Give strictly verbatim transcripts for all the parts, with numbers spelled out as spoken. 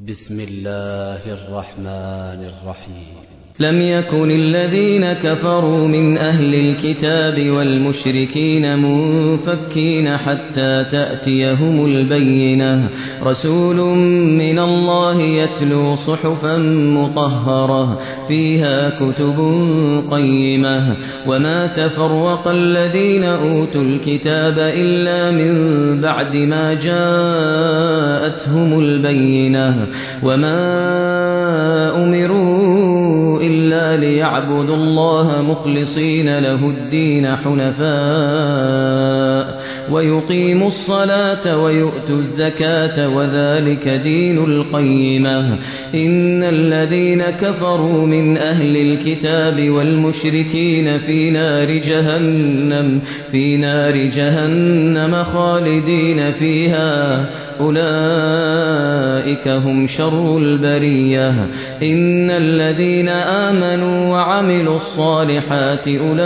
بسم الله الرحمن الرحيم. لم يكن الذين كفروا من أهل الكتاب والمشركين منفكين حتى تأتيهم البينة. رسول من الله يتلو صحفا مطهرة فيها كتب قيمة وما تفرق الذين أوتوا الكتاب إلا من بعد ما جاءتهم البينة وما أمروا إلا ليعبدوا الله مخلصين له الدين حنفاء ويقيموا الصلاة ويؤتوا الزكاة وذلك دين القيمة. إن الذين كفروا من أهل الكتاب والمشركين في نار جهنم في نار جهنم خالدين فيها أولئك هم شر البرية. إن الذين آمنوا وعملوا الصالحات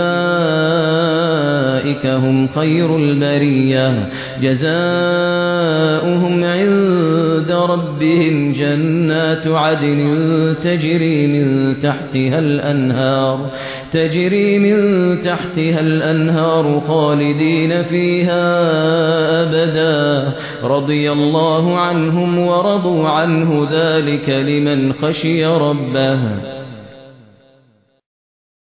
أولئك هم خير البرية جزاؤهم عند ربهم جنات عدن تجري من تحتها الأنهار تجري من تحتها الأنهار خالدين فيها أبدا رضي الله عنهم ورضوا عنه ذلك لمن خشي ربه.